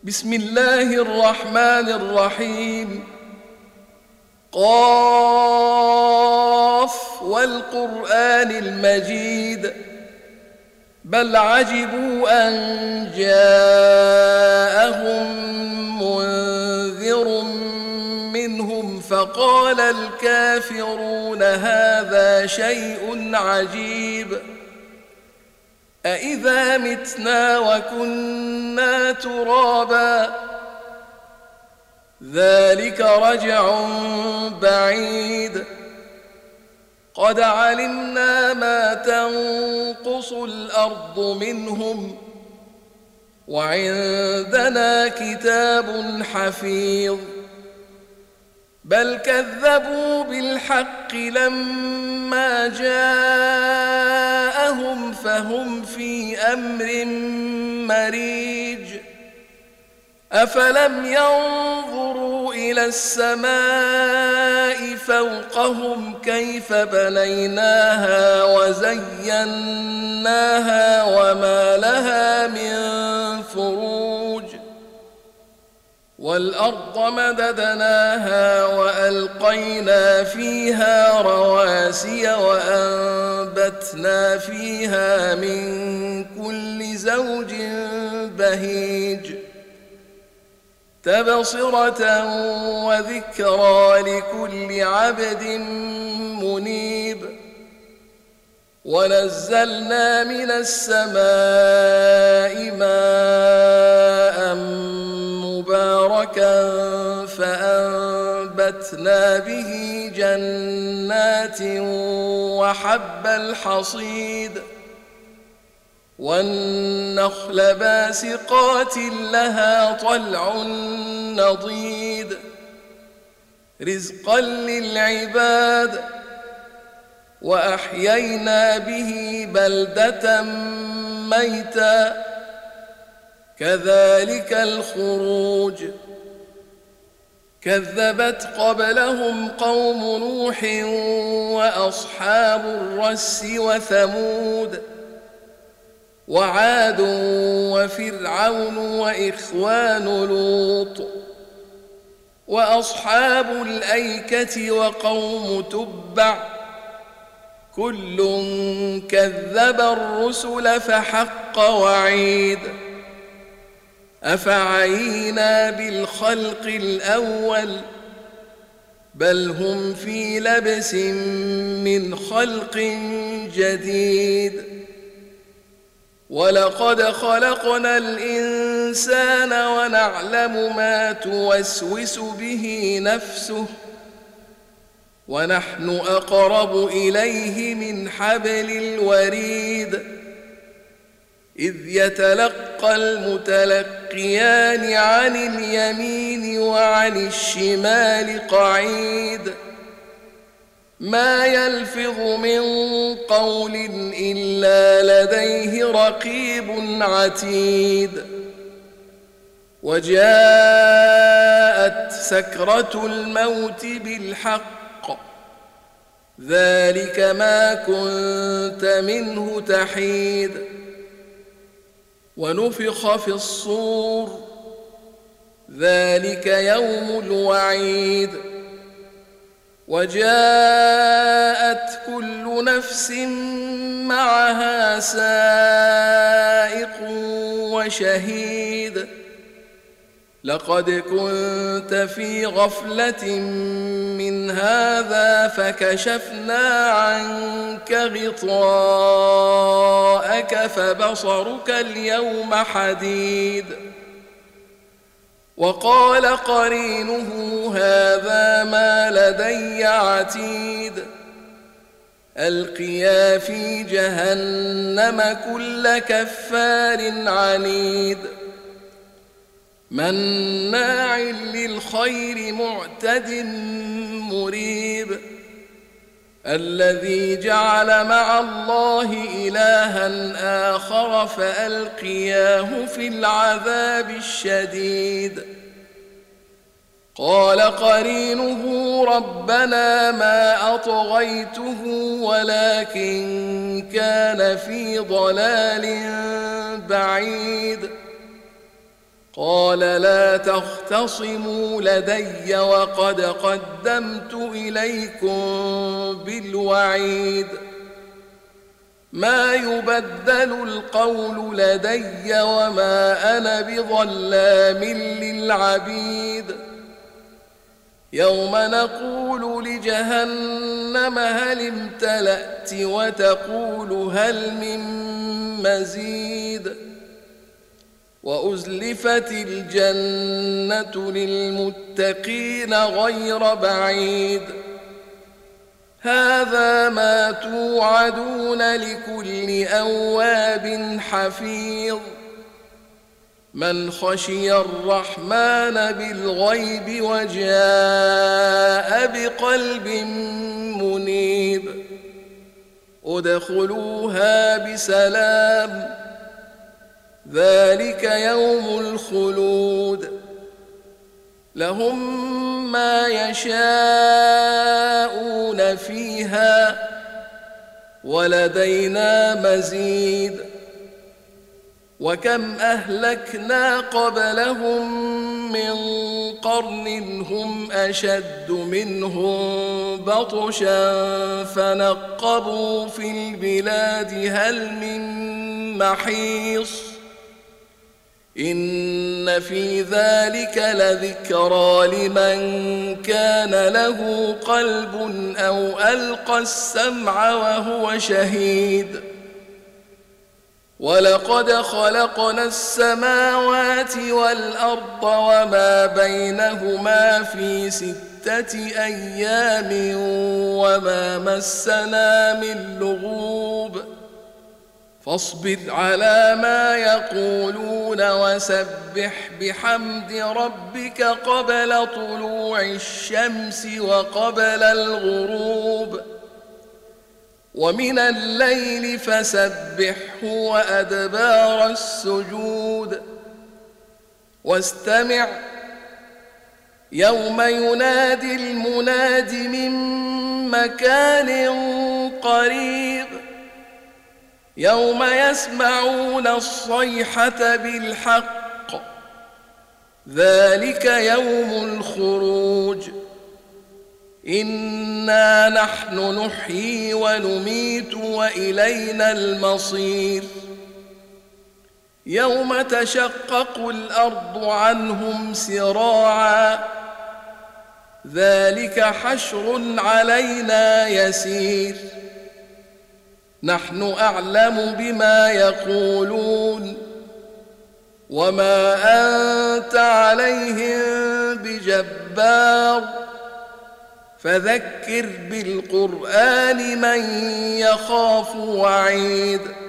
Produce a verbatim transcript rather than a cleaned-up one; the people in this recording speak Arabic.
بسم الله الرحمن الرحيم. قاف والقرآن المجيد بل عجبوا أن جاءهم منذر منهم فقال الكافرون هذا شيء عجيب أإذا متنا وكنا ترابا ذلك رجع بعيد قد علمنا ما تنقص الأرض منهم وعندنا كتاب حفيظ بل كذبوا بالحق لما جاءهم فهم في أمر مريج أفلم ينظروا إلى السماء فوقهم كيف بنيناها وزيناها وما لها من فروج والأرض مددناها وألقينا فيها رواسي وأنبتنا فيها من كل زوج بهيج تبصرة وذكرى لكل عبد منيب ونزلنا من السماء ماء مباركا فأنبتنا به جنات وحب الحصيد والنخل باسقات لها طلع نضيد رزقا للعباد وأحيينا به بلدة ميتا كذلك الخروج كذبت قبلهم قوم نوح وأصحاب الرس وثمود وعاد وفرعون وإخوان لوط وأصحاب الأيكة وقوم تبع كل كذب الرسل فحق وعيد أفعينا بالخلق الأول بل هم في لبس من خلق جديد ولقد خلقنا الإنسان ونعلم ما توسوس به نفسه ونحن أقرب إليه من حبل الوريد إذ يتلقى المتلقيان عن اليمين وعن الشمال قعيد ما يلفظ من قول إلا لديه رقيب عتيد وجاءت سكرة الموت بالحق ذلك ما كنت منه تحيد ونفخ في الصور ذلك يوم الوعيد وجاءت كل نفس معها سائق وشهيد لقد كنت في غفلة من هذا فكشفنا عنك غطاءك فبصرك اليوم حديد وقال قرينه هذا ما لدي عتيد ألقيا في جهنم كل كفار عنيد مناع للخير معتد مريب الذي جعل مع الله إلها آخر فألقياه في العذاب الشديد قال قرينه ربنا ما أطغيته ولكن كان في ضلال بعيد قال لا تختصموا لدي وقد قدمت إليكم بالوعيد ما يبدل القول لدي وما أنا بظلام للعبيد يوم نقول لجهنم هل امتلأت وتقول هل من مزيد وأزلفت الجنة للمتقين غير بعيد هذا ما توعدون لكل أواب حفيظ من خشي الرحمن بالغيب وجاء بقلب منيب ادخلوها بسلام ذلك يوم الخلود لهم ما يشاءون فيها ولدينا مزيد وكم أهلكنا قبلهم من قرن هم أشد منهم بطشا فنقبوا في البلاد هل من محيص إن في ذلك لذكرى لمن كان له قلب أو ألقى السمع وهو شهيد ولقد خلقنا السماوات والأرض وما بينهما في ستة أيام وما مسنا من لغوب فاصبر على ما يقولون وسبح بحمد ربك قبل طلوع الشمس وقبل الغروب ومن الليل فسبحه وأدبار السجود واستمع يوم ينادي المناد من مكان قريب يوم يسمعون الصيحة بالحق ذلك يوم الخروج إنا نحن نحيي ونميت وإلينا المصير يوم تشقق الأرض عنهم سراعا ذلك حشر علينا يسير نحن أعلم بما يقولون وما أنت عليهم بجبار فذكر بالقرآن من يخاف وعيد